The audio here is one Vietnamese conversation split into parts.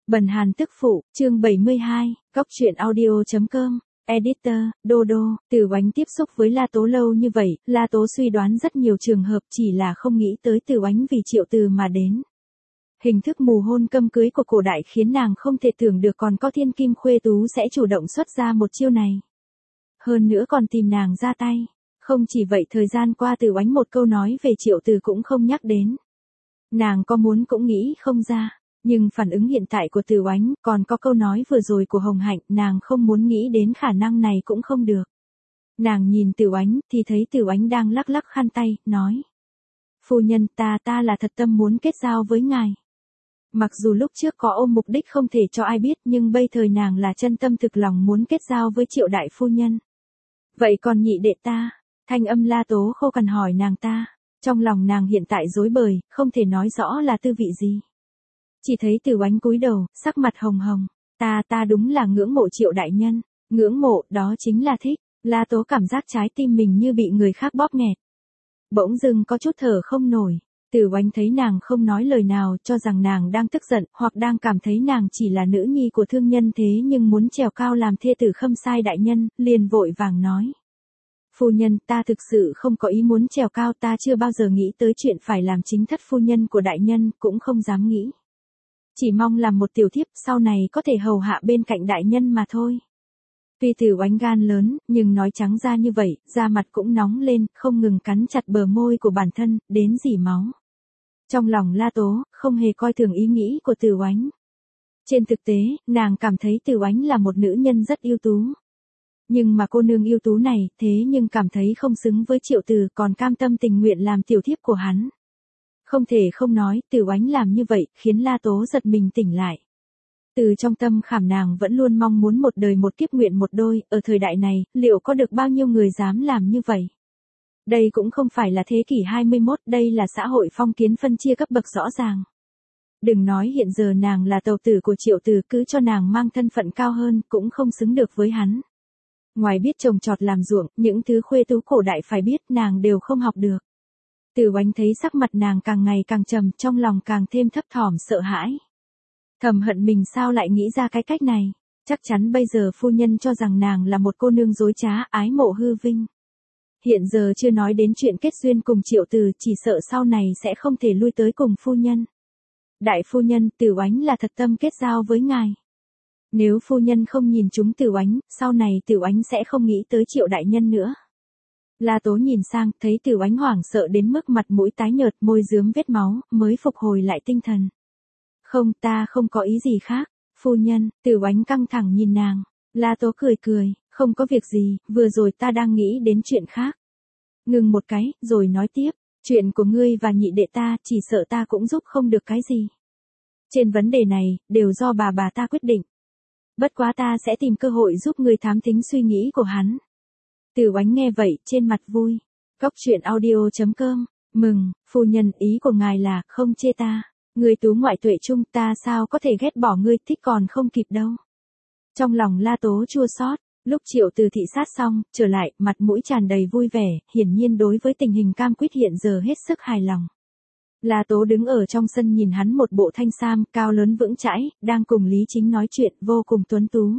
Bần Hàn tức phụ, chương 72, Cóc truyện audio.com, Editor, Dodo. Từ Oánh tiếp xúc với La Tố lâu như vậy, La Tố suy đoán rất nhiều trường hợp, chỉ là không nghĩ tới Từ Oánh vì Triệu Từ mà đến. Hình thức mù hôn câm cưới của cổ đại khiến nàng không thể tưởng được còn có thiên kim khuê tú sẽ chủ động xuất ra một chiêu này. Hơn nữa còn tìm nàng ra tay. Không chỉ vậy, thời gian qua Từ Oánh một câu nói về Triệu Từ cũng không nhắc đến. Nàng có muốn cũng nghĩ không ra. Nhưng phản ứng hiện tại của Từ Oánh, còn có câu nói vừa rồi của Hồng Hạnh, nàng không muốn nghĩ đến khả năng này cũng không được. Nàng nhìn Từ Oánh thì thấy Từ Oánh đang lắc lắc khăn tay, nói: Phu nhân, ta là thật tâm muốn kết giao với ngài. Mặc dù lúc trước có ôm mục đích không thể cho ai biết, nhưng bây thời nàng là chân tâm thực lòng muốn kết giao với Triệu đại phu nhân. Vậy còn nhị đệ ta? Thanh âm La Tố khô cằn hỏi nàng ta. Trong lòng nàng hiện tại rối bời, không thể nói rõ là tư vị gì. Chỉ thấy Từ Oánh cúi đầu, sắc mặt hồng hồng. Ta đúng là ngưỡng mộ Triệu đại nhân. Ngưỡng mộ, đó chính là thích. La Tố cảm giác trái tim mình như bị người khác bóp nghẹt. Bỗng dưng có chút thở không nổi. Từ Oánh thấy nàng không nói lời nào, cho rằng nàng đang tức giận, hoặc đang cảm thấy nàng chỉ là nữ nhi của thương nhân thế nhưng muốn trèo cao làm thê tử Khâm Sai đại nhân, liền vội vàng nói: Phu nhân, ta thực sự không có ý muốn trèo cao, ta chưa bao giờ nghĩ tới chuyện phải làm chính thất phu nhân của đại nhân, cũng không dám nghĩ. Chỉ mong làm một tiểu thiếp, sau này có thể hầu hạ bên cạnh đại nhân mà thôi. Tuy Từ Oánh gan lớn, nhưng nói trắng ra như vậy, da mặt cũng nóng lên, không ngừng cắn chặt bờ môi của bản thân, đến rỉ máu. Trong lòng La Tố, không hề coi thường ý nghĩ của Từ Oánh. Trên thực tế, nàng cảm thấy Từ Oánh là một nữ nhân rất ưu tú. Nhưng mà cô nương ưu tú này, thế nhưng cảm thấy không xứng với Triệu Từ, còn cam tâm tình nguyện làm tiểu thiếp của hắn. Không thể không nói, Từ Oánh làm như vậy, khiến La Tố giật mình tỉnh lại. Từ trong tâm khảm nàng vẫn luôn mong muốn một đời một kiếp nguyện một đôi, ở thời đại này, liệu có được bao nhiêu người dám làm như vậy? Đây cũng không phải là thế kỷ 21, đây là xã hội phong kiến phân chia cấp bậc rõ ràng. Đừng nói hiện giờ nàng là tàu tử của Triệu Từ, cứ cho nàng mang thân phận cao hơn, cũng không xứng được với hắn. Ngoài biết trồng trọt làm ruộng, những thứ khuê tú cổ đại phải biết nàng đều không học được. Từ Oánh thấy sắc mặt nàng càng ngày càng trầm, trong lòng càng thêm thấp thỏm sợ hãi. Thầm hận mình sao lại nghĩ ra cái cách này. Chắc chắn bây giờ phu nhân cho rằng nàng là một cô nương dối trá, ái mộ hư vinh. Hiện giờ chưa nói đến chuyện kết duyên cùng Triệu Từ, chỉ sợ sau này sẽ không thể lui tới cùng phu nhân. Đại phu nhân, Từ Oánh là thật tâm kết giao với ngài. Nếu phu nhân không nhìn chúng Từ Oánh, sau này Từ Oánh sẽ không nghĩ tới Triệu đại nhân nữa. La Tố nhìn sang, thấy Từ Oánh hoảng sợ đến mức mặt mũi tái nhợt, môi rướm vết máu, mới phục hồi lại tinh thần. Không, ta không có ý gì khác. Phu nhân, Từ Oánh căng thẳng nhìn nàng. La Tố cười, không có việc gì, vừa rồi ta đang nghĩ đến chuyện khác. Ngừng một cái, rồi nói tiếp, chuyện của ngươi và nhị đệ ta, chỉ sợ ta cũng giúp không được cái gì. Trên vấn đề này, đều do bà ta quyết định. Bất quá ta sẽ tìm cơ hội giúp ngươi thám thính suy nghĩ của hắn. Từ Oánh nghe vậy, trên mặt vui. Cóc truyện audio.com, mừng, phu nhân, ý của ngài là, không chê ta. Ngươi tú ngoại tuệ trung, ta sao có thể ghét bỏ ngươi, thích còn không kịp đâu. Trong lòng La Tố chua xót, lúc Triệu Từ thị sát xong, trở lại, mặt mũi tràn đầy vui vẻ, hiển nhiên đối với tình hình cam quýt hiện giờ hết sức hài lòng. La Tố đứng ở trong sân nhìn hắn một bộ thanh sam, cao lớn vững chãi, đang cùng Lý Chính nói chuyện, vô cùng tuấn tú.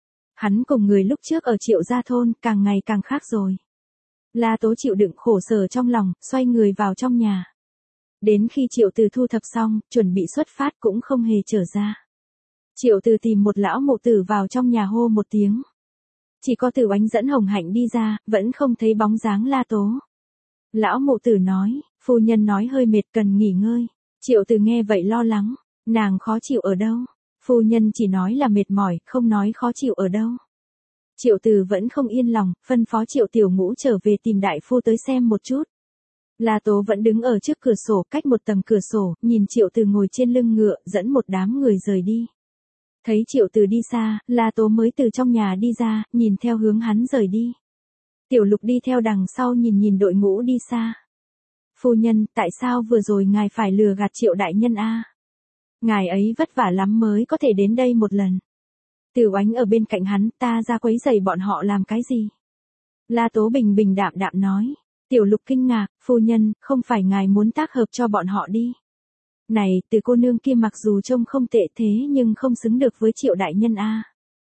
Hắn cùng người lúc trước ở Triệu gia thôn, càng ngày càng khác rồi. La Tố chịu đựng khổ sở trong lòng, xoay người vào trong nhà. Đến khi Triệu Từ thu thập xong, chuẩn bị xuất phát cũng không hề trở ra. Triệu Từ tìm một lão mụ tử vào trong nhà hô một tiếng. Chỉ có Từ Oánh dẫn Hồng Hạnh đi ra, vẫn không thấy bóng dáng La Tố. Lão mụ tử nói, phu nhân nói hơi mệt cần nghỉ ngơi. Triệu Từ nghe vậy lo lắng, nàng khó chịu ở đâu? Phu nhân chỉ nói là mệt mỏi, không nói khó chịu ở đâu. Triệu Từ vẫn không yên lòng, phân phó Triệu Tiểu Ngũ trở về tìm đại phu tới xem một chút. La Tố vẫn đứng ở trước cửa sổ, cách một tầng cửa sổ, nhìn Triệu Từ ngồi trên lưng ngựa, dẫn một đám người rời đi. Thấy Triệu Từ đi xa, La Tố mới từ trong nhà đi ra, nhìn theo hướng hắn rời đi. Tiểu Lục đi theo đằng sau nhìn đội ngũ đi xa. Phu nhân, tại sao vừa rồi ngài phải lừa gạt Triệu đại nhân a? Ngài ấy vất vả lắm mới có thể đến đây một lần. Từ Oánh ở bên cạnh hắn, ta ra quấy rầy bọn họ làm cái gì? La Tố bình đạm nói. Tiểu Lục kinh ngạc, phu nhân, không phải ngài muốn tác hợp cho bọn họ đi. Này, Từ cô nương kia mặc dù trông không tệ thế nhưng không xứng được với Triệu đại nhân a.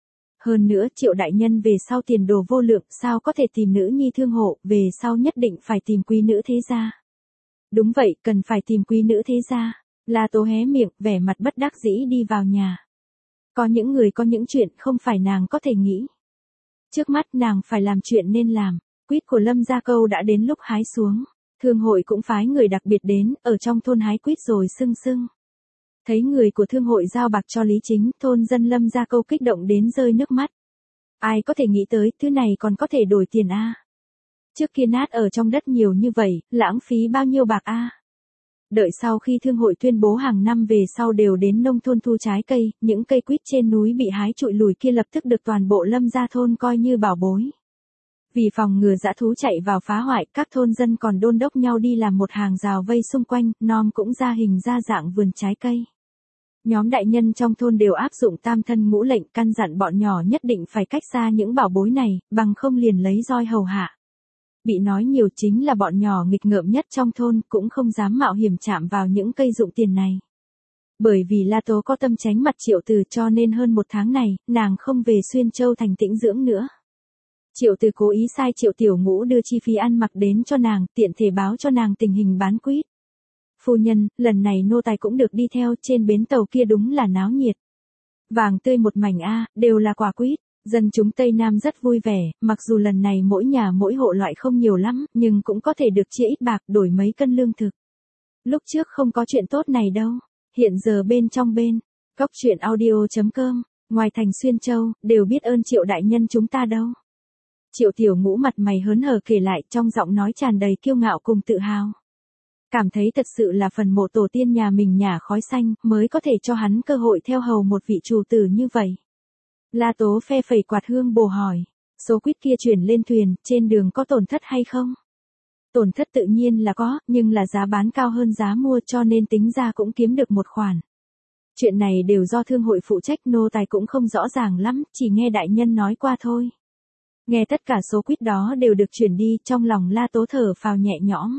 Hơn nữa Triệu đại nhân về sau tiền đồ vô lượng, sao có thể tìm nữ nhi thương hộ, về sau nhất định phải tìm quý nữ thế gia. Đúng vậy, cần phải tìm quý nữ thế gia. La Tố hé miệng, vẻ mặt bất đắc dĩ đi vào nhà. Có những người có những chuyện không phải nàng có thể nghĩ. Trước mắt nàng phải làm chuyện nên làm. Quýt của Lâm Gia Câu đã đến lúc hái xuống. Thương hội cũng phái người đặc biệt đến, ở trong thôn hái quýt rồi sưng sưng. Thấy người của thương hội giao bạc cho Lý Chính, thôn dân Lâm Gia Câu kích động đến rơi nước mắt. Ai có thể nghĩ tới, thứ này còn có thể đổi tiền a. Trước kia nát ở trong đất nhiều như vậy, lãng phí bao nhiêu bạc a. Đợi sau khi thương hội tuyên bố hàng năm về sau đều đến nông thôn thu trái cây, những cây quýt trên núi bị hái trụi lùi kia lập tức được toàn bộ Lâm Gia thôn coi như bảo bối. Vì phòng ngừa dã thú chạy vào phá hoại, các thôn dân còn đôn đốc nhau đi làm một hàng rào vây xung quanh, nom cũng ra hình ra dạng vườn trái cây. Nhóm đại nhân trong thôn đều áp dụng tam thân ngũ lệnh, căn dặn bọn nhỏ nhất định phải cách xa những bảo bối này, bằng không liền lấy roi hầu hạ. Bị nói nhiều chính là bọn nhỏ nghịch ngợm nhất trong thôn, cũng không dám mạo hiểm chạm vào những cây dụng tiền này. Bởi vì La Tố có tâm tránh mặt Triệu Từ cho nên hơn một tháng này, nàng không về Xuyên Châu thành tĩnh dưỡng nữa. Triệu Từ cố ý sai Triệu Tiểu Ngũ đưa chi phí ăn mặc đến cho nàng, tiện thể báo cho nàng tình hình bán quýt. Phu nhân, lần này nô tài cũng được đi theo, trên bến tàu kia đúng là náo nhiệt. Vàng tươi một mảnh a, đều là quả quýt. Dân chúng Tây Nam rất vui vẻ, mặc dù lần này mỗi nhà mỗi hộ loại không nhiều lắm, nhưng cũng có thể được chia ít bạc đổi mấy cân lương thực. Lúc trước không có chuyện tốt này đâu, hiện giờ bên trong bên, góc truyện audio.com, ngoài thành Xuyên Châu, đều biết ơn Triệu đại nhân chúng ta đâu. Triệu Tiểu Ngũ mặt mày hớn hở kể lại, trong giọng nói tràn đầy kiêu ngạo cùng tự hào. Cảm thấy thật sự là phần mộ tổ tiên nhà mình nhả khói xanh, mới có thể cho hắn cơ hội theo hầu một vị chủ tử như vậy. La Tố phe phẩy quạt hương bồ hỏi, số quýt kia chuyển lên thuyền, trên đường có tổn thất hay không? Tổn thất tự nhiên là có, nhưng là giá bán cao hơn giá mua cho nên tính ra cũng kiếm được một khoản. Chuyện này đều do thương hội phụ trách, nô tài cũng không rõ ràng lắm, chỉ nghe đại nhân nói qua thôi. Nghe tất cả số quýt đó đều được chuyển đi, trong lòng La Tố thở phào nhẹ nhõm.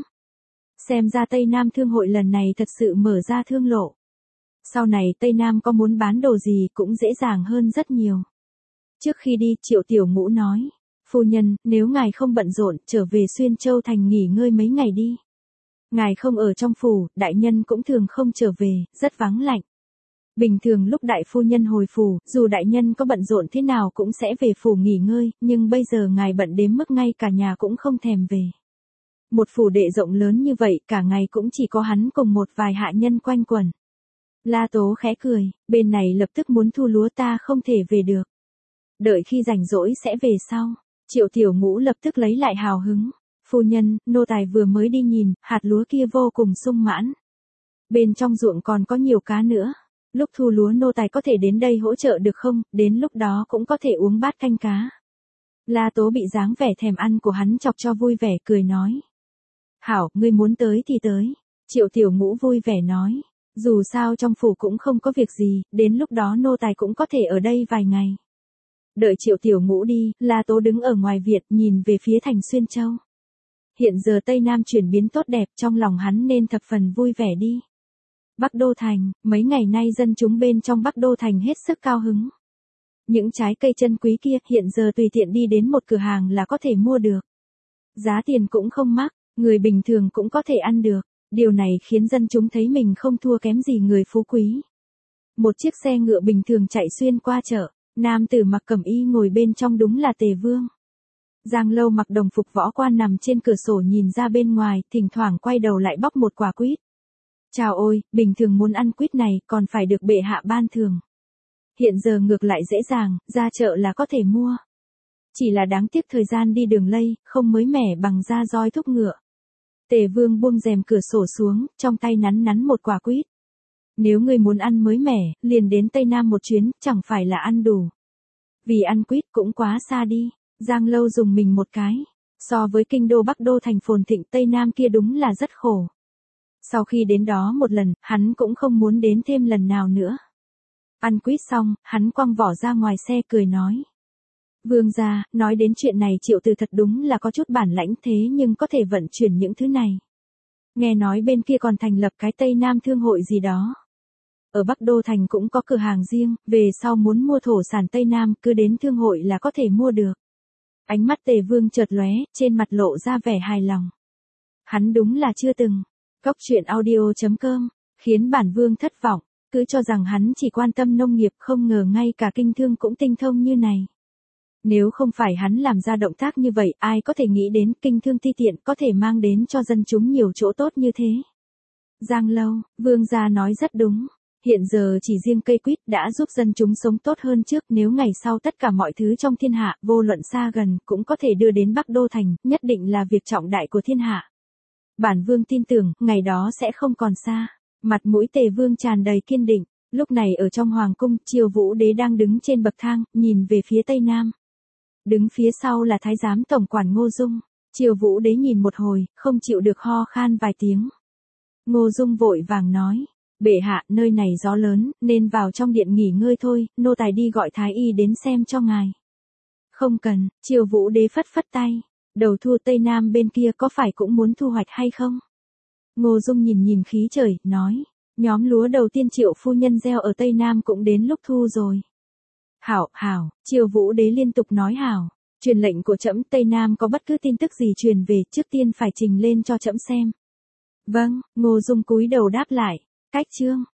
Xem ra Tây Nam thương hội lần này thật sự mở ra thương lộ. Sau này Tây Nam có muốn bán đồ gì cũng dễ dàng hơn rất nhiều. Trước khi đi, Triệu Tiểu Ngũ nói, phu nhân, nếu ngài không bận rộn, trở về Xuyên Châu thành nghỉ ngơi mấy ngày đi. Ngài không ở trong phủ, đại nhân cũng thường không trở về, rất vắng lạnh. Bình thường lúc đại phu nhân hồi phủ, dù đại nhân có bận rộn thế nào cũng sẽ về phủ nghỉ ngơi, nhưng bây giờ ngài bận đến mức ngay cả nhà cũng không thèm về. Một phủ đệ rộng lớn như vậy, cả ngày cũng chỉ có hắn cùng một vài hạ nhân quanh quẩn. La Tố khẽ cười, bên này lập tức muốn thu lúa, ta không thể về được. Đợi khi rảnh rỗi sẽ về sau. Triệu Tiểu Ngũ lập tức lấy lại hào hứng. Phu nhân, nô tài vừa mới đi nhìn, hạt lúa kia vô cùng sung mãn. Bên trong ruộng còn có nhiều cá nữa. Lúc thu lúa nô tài có thể đến đây hỗ trợ được không, đến lúc đó cũng có thể uống bát canh cá. La Tố bị dáng vẻ thèm ăn của hắn chọc cho vui vẻ, cười nói. Hảo, ngươi muốn tới thì tới. Triệu Tiểu Ngũ vui vẻ nói. Dù sao trong phủ cũng không có việc gì, đến lúc đó nô tài cũng có thể ở đây vài ngày. Đợi Triệu Tiểu Ngũ đi, La Tố đứng ở ngoài viện nhìn về phía thành Xuyên Châu. Hiện giờ Tây Nam chuyển biến tốt đẹp, trong lòng hắn nên thập phần vui vẻ đi. Bắc Đô Thành, mấy ngày nay dân chúng bên trong Bắc Đô Thành hết sức cao hứng. Những trái cây chân quý kia hiện giờ tùy tiện đi đến một cửa hàng là có thể mua được. Giá tiền cũng không mắc, người bình thường cũng có thể ăn được. Điều này khiến dân chúng thấy mình không thua kém gì người phú quý. Một chiếc xe ngựa bình thường chạy xuyên qua chợ, nam tử mặc cẩm y ngồi bên trong đúng là Tề Vương. Giang Lâu mặc đồng phục võ quan nằm trên cửa sổ nhìn ra bên ngoài, thỉnh thoảng quay đầu lại bóc một quả quýt. Chào ôi, bình thường muốn ăn quýt này còn phải được bệ hạ ban thường. Hiện giờ ngược lại dễ dàng, ra chợ là có thể mua. Chỉ là đáng tiếc thời gian đi đường lây, không mới mẻ bằng da roi thúc ngựa. Tề Vương buông rèm cửa sổ xuống, trong tay nắn nắn một quả quýt. Nếu ngươi muốn ăn mới mẻ, liền đến Tây Nam một chuyến, chẳng phải là ăn đủ. Vì ăn quýt cũng quá xa đi. Giang Lâu dùng mình một cái. So với kinh đô Bắc Đô thành phồn thịnh Tây Nam kia đúng là rất khổ. Sau khi đến đó một lần, hắn cũng không muốn đến thêm lần nào nữa. Ăn quýt xong, hắn quăng vỏ ra ngoài xe cười nói. Vương gia, nói đến chuyện này Triệu Từ thật đúng là có chút bản lãnh thế nhưng có thể vận chuyển những thứ này. Nghe nói bên kia còn thành lập cái Tây Nam Thương hội gì đó. Ở Bắc Đô Thành cũng có cửa hàng riêng, về sau muốn mua thổ sản Tây Nam cứ đến thương hội là có thể mua được. Ánh mắt Tề Vương chợt lóe, trên mặt lộ ra vẻ hài lòng. Hắn đúng là chưa từng. Cóc truyện audio.com, khiến bản vương thất vọng, cứ cho rằng hắn chỉ quan tâm nông nghiệp, không ngờ ngay cả kinh thương cũng tinh thông như này. Nếu không phải hắn làm ra động tác như vậy, ai có thể nghĩ đến kinh thương ti tiện có thể mang đến cho dân chúng nhiều chỗ tốt như thế. Giang Lâu, vương gia nói rất đúng. Hiện giờ chỉ riêng cây quýt đã giúp dân chúng sống tốt hơn trước, nếu ngày sau tất cả mọi thứ trong thiên hạ, vô luận xa gần, cũng có thể đưa đến Bắc Đô Thành, nhất định là việc trọng đại của thiên hạ. Bản vương tin tưởng, ngày đó sẽ không còn xa. Mặt mũi Tề Vương tràn đầy kiên định. Lúc này ở trong hoàng cung, Triều Vũ Đế đang đứng trên bậc thang, nhìn về phía tây nam. Đứng phía sau là thái giám tổng quản Ngô Dung. Triều Vũ Đế nhìn một hồi, không chịu được ho khan vài tiếng. Ngô Dung vội vàng nói, bệ hạ, nơi này gió lớn, nên vào trong điện nghỉ ngơi thôi, nô tài đi gọi thái y đến xem cho ngài. Không cần, Triều Vũ Đế phất phất tay. Đầu thu Tây Nam bên kia có phải cũng muốn thu hoạch hay không? Ngô Dung nhìn nhìn khí trời, nói, nhóm lúa đầu tiên Triệu phu nhân gieo ở Tây Nam cũng đến lúc thu rồi. Hảo, hảo, Triều Vũ Đế liên tục nói hảo. Truyền lệnh của trẫm, Tây Nam có bất cứ tin tức gì truyền về, trước tiên phải trình lên cho trẫm xem. Vâng, Ngô Dung cúi đầu đáp lại. Cách chương